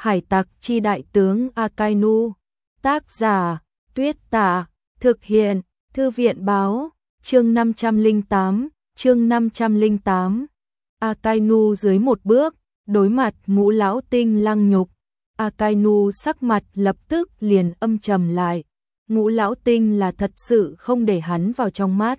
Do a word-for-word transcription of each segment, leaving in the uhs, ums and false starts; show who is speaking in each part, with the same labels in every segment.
Speaker 1: Hải tặc chi đại tướng Akainu. Tác giả Tuyết Tả. Thực hiện Thư viện Báo. Chương năm trăm lẻ tám. Chương năm trăm lẻ tám. Akainu dưới một bước, đối mặt Ngũ lão tinh lăng nhục. Akainu sắc mặt lập tức liền âm trầm lại. Ngũ lão tinh là thật sự không để hắn vào trong mắt.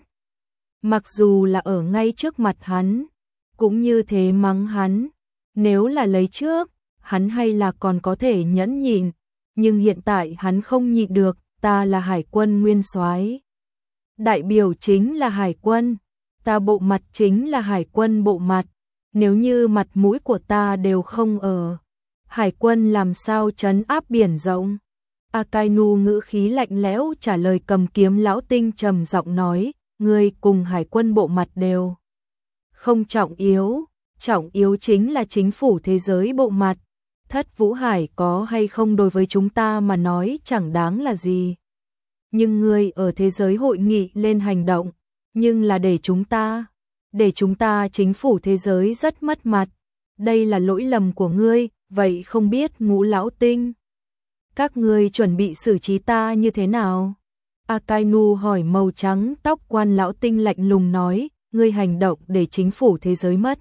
Speaker 1: Mặc dù là ở ngay trước mặt hắn, cũng như thế mắng hắn. Nếu là lấy trước, hắn hay là còn có thể nhẫn nhịn, nhưng hiện tại hắn không nhịn được. Ta là hải quân nguyên soái, đại biểu chính là hải quân, ta bộ mặt chính là hải quân bộ mặt. Nếu như mặt mũi của ta đều không ở, hải quân làm sao trấn áp biển rộng? Akainu ngữ khí lạnh lẽo trả lời. Cầm kiếm lão tinh trầm giọng nói, ngươi cùng hải quân bộ mặt đều không trọng yếu, trọng yếu chính là chính phủ thế giới bộ mặt. Thất Vũ Hải có hay không đối với chúng ta mà nói chẳng đáng là gì. Nhưng ngươi ở thế giới hội nghị lên hành động, nhưng là để chúng ta, để chúng ta chính phủ thế giới rất mất mặt. Đây là lỗi lầm của ngươi, vậy không biết Ngũ lão tinh, các ngươi chuẩn bị xử trí ta như thế nào? Akainu hỏi. Màu trắng tóc quan lão tinh lạnh lùng nói, ngươi hành động để chính phủ thế giới mất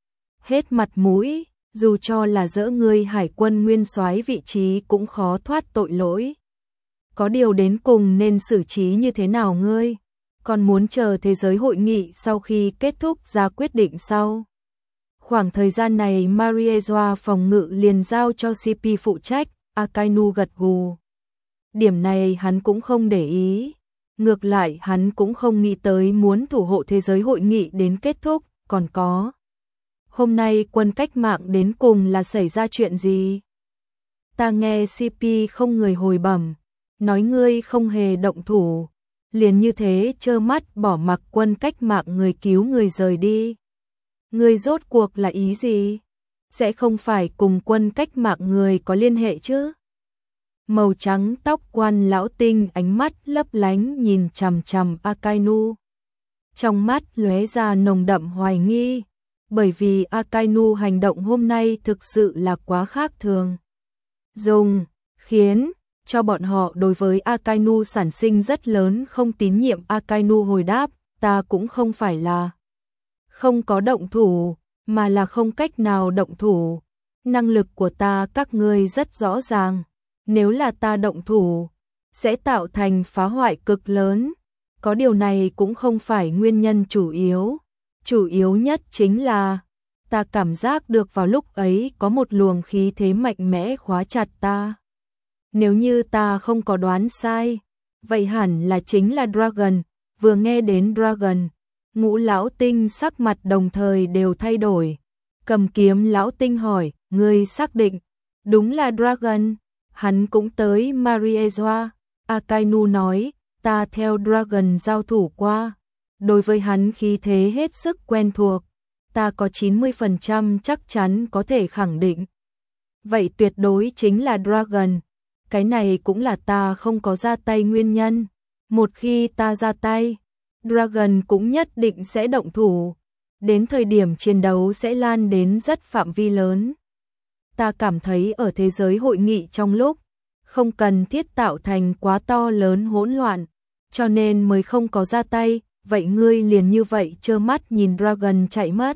Speaker 1: hết mặt mũi, dù cho là dỡ ngươi hải quân nguyên soái vị trí cũng khó thoát tội lỗi. Có điều đến cùng nên xử trí như thế nào ngươi? Còn muốn chờ thế giới hội nghị sau khi kết thúc ra quyết định sau? Khoảng thời gian này Mariejoa phòng ngự liền giao cho xê pê phụ trách. Akainu gật gù. Điểm này hắn cũng không để ý. Ngược lại hắn cũng không nghĩ tới muốn thủ hộ thế giới hội nghị đến kết thúc. Còn có, hôm nay quân cách mạng đến cùng là xảy ra chuyện gì? Ta nghe xê pê không người hồi bẩm, nói ngươi không hề động thủ, liền như thế trơ mắt bỏ mặc quân cách mạng người cứu người rời đi. Ngươi rốt cuộc là ý gì? Sẽ không phải cùng quân cách mạng người có liên hệ chứ? Màu trắng tóc quan lão tinh ánh mắt lấp lánh nhìn chằm chằm Akainu. Trong mắt lóe ra nồng đậm hoài nghi, bởi vì Akainu hành động hôm nay thực sự là quá khác thường. Dùng, khiến cho bọn họ đối với Akainu sản sinh rất lớn không tín nhiệm. Akainu hồi đáp, ta cũng không phải là không có động thủ, mà là không cách nào động thủ. Năng lực của ta các ngươi rất rõ ràng, nếu là ta động thủ, sẽ tạo thành phá hoại cực lớn. Có điều này cũng không phải nguyên nhân chủ yếu. Chủ yếu nhất chính là, ta cảm giác được vào lúc ấy có một luồng khí thế mạnh mẽ khóa chặt ta. Nếu như ta không có đoán sai, vậy hẳn là chính là Dragon. Vừa nghe đến Dragon, Ngũ lão tinh sắc mặt đồng thời đều thay đổi. Cầm kiếm lão tinh hỏi, ngươi xác định đúng là Dragon? Hắn cũng tới Mariejoa. Akainu nói, ta theo Dragon giao thủ qua, đối với hắn khí thế hết sức quen thuộc, ta có chín mươi phần trăm chắc chắn có thể khẳng định. Vậy tuyệt đối chính là Dragon. Cái này cũng là ta không có ra tay nguyên nhân. Một khi ta ra tay, Dragon cũng nhất định sẽ động thủ. Đến thời điểm chiến đấu sẽ lan đến rất phạm vi lớn. Ta cảm thấy ở thế giới hội nghị trong lúc, không cần thiết tạo thành quá to lớn hỗn loạn, cho nên mới không có ra tay. Vậy ngươi liền như vậy trơ mắt nhìn Dragon chạy mất?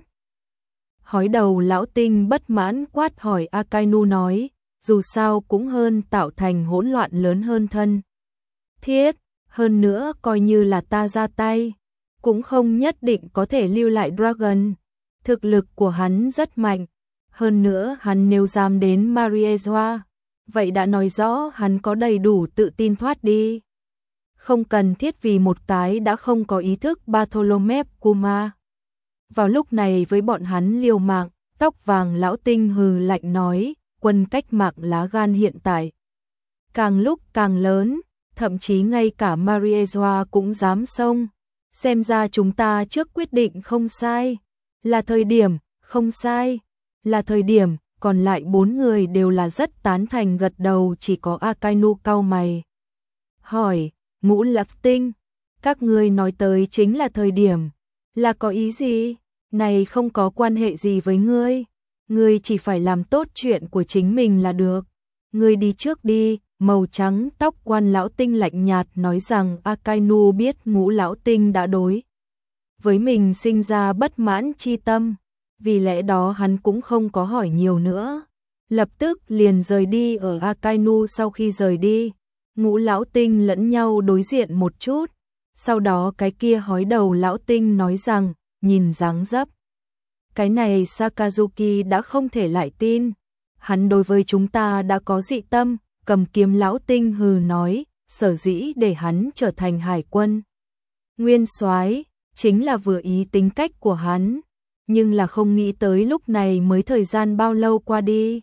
Speaker 1: Hói đầu lão tinh bất mãn quát hỏi. Akainu nói, dù sao cũng hơn tạo thành hỗn loạn lớn hơn thân thiết. Hơn nữa coi như là ta ra tay, cũng không nhất định có thể lưu lại Dragon. Thực lực của hắn rất mạnh. Hơn nữa hắn nếu dám đến Mariejoa, vậy đã nói rõ hắn có đầy đủ tự tin thoát đi. Không cần thiết vì một cái đã không có ý thức Bartholomew Kuma. Vào lúc này với bọn hắn liều mạng. Tóc vàng lão tinh hừ lạnh nói, quân cách mạng lá gan hiện tại càng lúc càng lớn, thậm chí ngay cả Mariejoa cũng dám xông. Xem ra chúng ta trước quyết định không sai, là thời điểm, không sai, là thời điểm. Còn lại bốn người đều là rất tán thành gật đầu, chỉ có Akainu cau mày. Hỏi, Ngũ lão tinh, các ngươi nói tới chính là thời điểm, là có ý gì? Này không có quan hệ gì với ngươi. Ngươi chỉ phải làm tốt chuyện của chính mình là được. Ngươi đi trước đi. Màu trắng tóc quan lão tinh lạnh nhạt nói rằng Akainu biết Ngũ lão tinh đã đối với mình sinh ra bất mãn chi tâm, vì lẽ đó hắn cũng không có hỏi nhiều nữa. Lập tức liền rời đi. Ở Akainu sau khi rời đi, Ngũ lão tinh lẫn nhau đối diện một chút, sau đó cái kia hói đầu lão tinh nói rằng, nhìn dáng dấp cái này Sakazuki đã không thể lại tin, hắn đối với chúng ta đã có dị tâm. Cầm kiếm lão tinh hừ nói, sở dĩ để hắn trở thành hải quân nguyên soái chính là vừa ý tính cách của hắn, nhưng là không nghĩ tới lúc này mới thời gian bao lâu qua đi,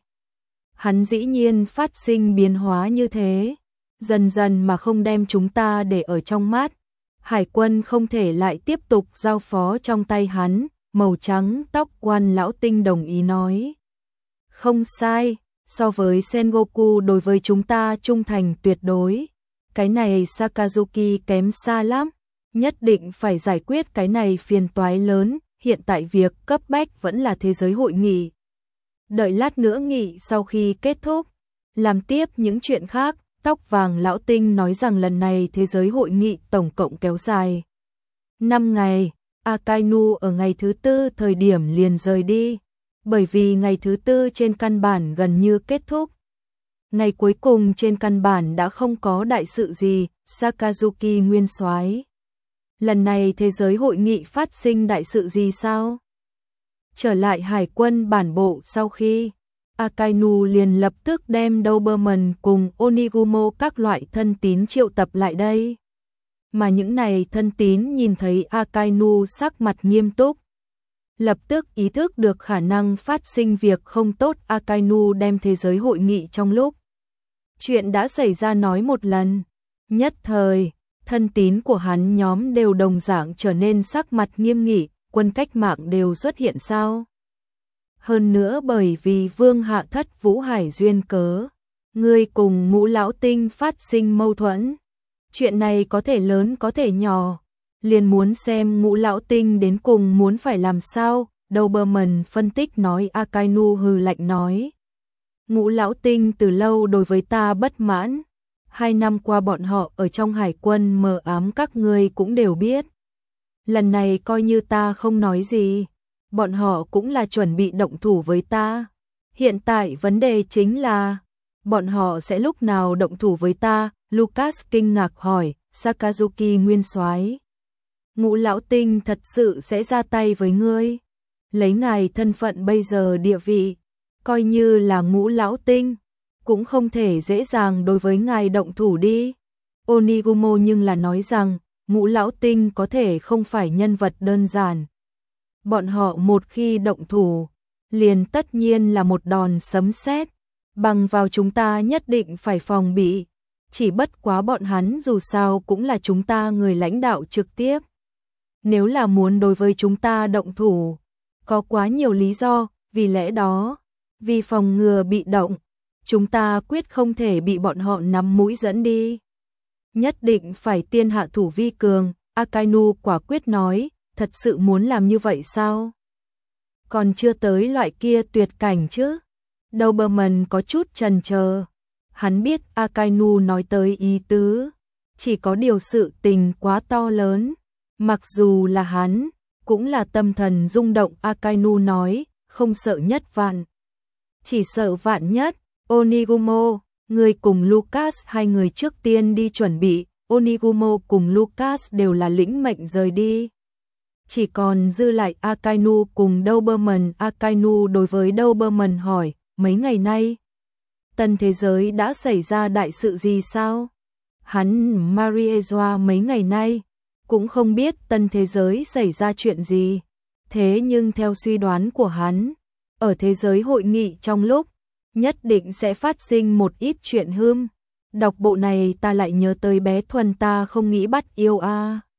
Speaker 1: hắn dĩ nhiên phát sinh biến hóa như thế, dần dần mà không đem chúng ta để ở trong mắt. Hải quân không thể lại tiếp tục giao phó trong tay hắn. Màu trắng tóc quan lão tinh đồng ý nói, không sai. So với Sengoku đối với chúng ta trung thành tuyệt đối, cái này Sakazuki kém xa lắm, nhất định phải giải quyết cái này phiền toái lớn, hiện tại việc cấp bách vẫn là thế giới hội nghị. Đợi lát nữa nghị sau khi kết thúc, làm tiếp những chuyện khác. Tóc vàng lão tinh nói rằng lần này thế giới hội nghị tổng cộng kéo dài năm ngày, Akainu ở ngày thứ tư thời điểm liền rời đi. Bởi vì ngày thứ tư trên căn bản gần như kết thúc. Ngày cuối cùng trên căn bản đã không có đại sự gì, Sakazuki nguyên soái. Lần này thế giới hội nghị phát sinh đại sự gì sao? Trở lại hải quân bản bộ sau khi, Akainu liền lập tức đem Doberman cùng Onigumo các loại thân tín triệu tập lại đây. Mà những này thân tín nhìn thấy Akainu sắc mặt nghiêm túc, lập tức ý thức được khả năng phát sinh việc không tốt. Akainu đem thế giới hội nghị trong lúc chuyện đã xảy ra nói một lần, nhất thời thân tín của hắn nhóm đều đồng dạng trở nên sắc mặt nghiêm nghị. Quân cách mạng đều xuất hiện sao? Hơn nữa bởi vì Vương Hạ Thất Vũ Hải duyên cớ, ngươi cùng Ngũ lão tinh phát sinh mâu thuẫn, chuyện này có thể lớn có thể nhỏ, liền muốn xem Ngũ lão tinh đến cùng muốn phải làm sao. Doberman phân tích nói. Akainu hừ lạnh nói, Ngũ lão tinh từ lâu đối với ta bất mãn, hai năm qua bọn họ ở trong hải quân mờ ám các ngươi cũng đều biết. Lần này coi như ta không nói gì, bọn họ cũng là chuẩn bị động thủ với ta. Hiện tại vấn đề chính là, bọn họ sẽ lúc nào động thủ với ta? Lucas kinh ngạc hỏi. Sakazuki nguyên soái, Ngũ lão tinh thật sự sẽ ra tay với ngươi? Lấy ngài thân phận bây giờ địa vị, coi như là Ngũ lão tinh, cũng không thể dễ dàng đối với ngài động thủ đi. Onigumo nhưng là nói rằng, Ngũ lão tinh có thể không phải nhân vật đơn giản. Bọn họ một khi động thủ, liền tất nhiên là một đòn sấm sét, bằng vào chúng ta nhất định phải phòng bị. Chỉ bất quá bọn hắn dù sao cũng là chúng ta người lãnh đạo trực tiếp. Nếu là muốn đối với chúng ta động thủ, có quá nhiều lý do, vì lẽ đó, vì phòng ngừa bị động, chúng ta quyết không thể bị bọn họ nắm mũi dẫn đi. Nhất định phải tiên hạ thủ vi cường. Akainu quả quyết nói, thật sự muốn làm như vậy sao? Còn chưa tới loại kia tuyệt cảnh chứ? Doberman có chút chần chờ. Hắn biết Akainu nói tới ý tứ, chỉ có điều sự tình quá to lớn. Mặc dù là hắn, cũng là tâm thần rung động. Akainu nói, không sợ nhất vạn, chỉ sợ vạn nhất. Onigumo, người cùng Lucas hai người trước tiên đi chuẩn bị. Onigumo cùng Lucas đều là lĩnh mệnh rời đi. Chỉ còn dư lại Akainu cùng Doberman. Akainu đối với Doberman hỏi, mấy ngày nay, tân thế giới đã xảy ra đại sự gì sao? Hắn Mariezwa mấy ngày nay, cũng không biết tân thế giới xảy ra chuyện gì. Thế nhưng theo suy đoán của hắn, ở thế giới hội nghị trong lúc, nhất định sẽ phát sinh một ít chuyện hươm. Đọc bộ này ta lại nhớ tới bé Thuần ta không nghĩ bắt yêu a. À.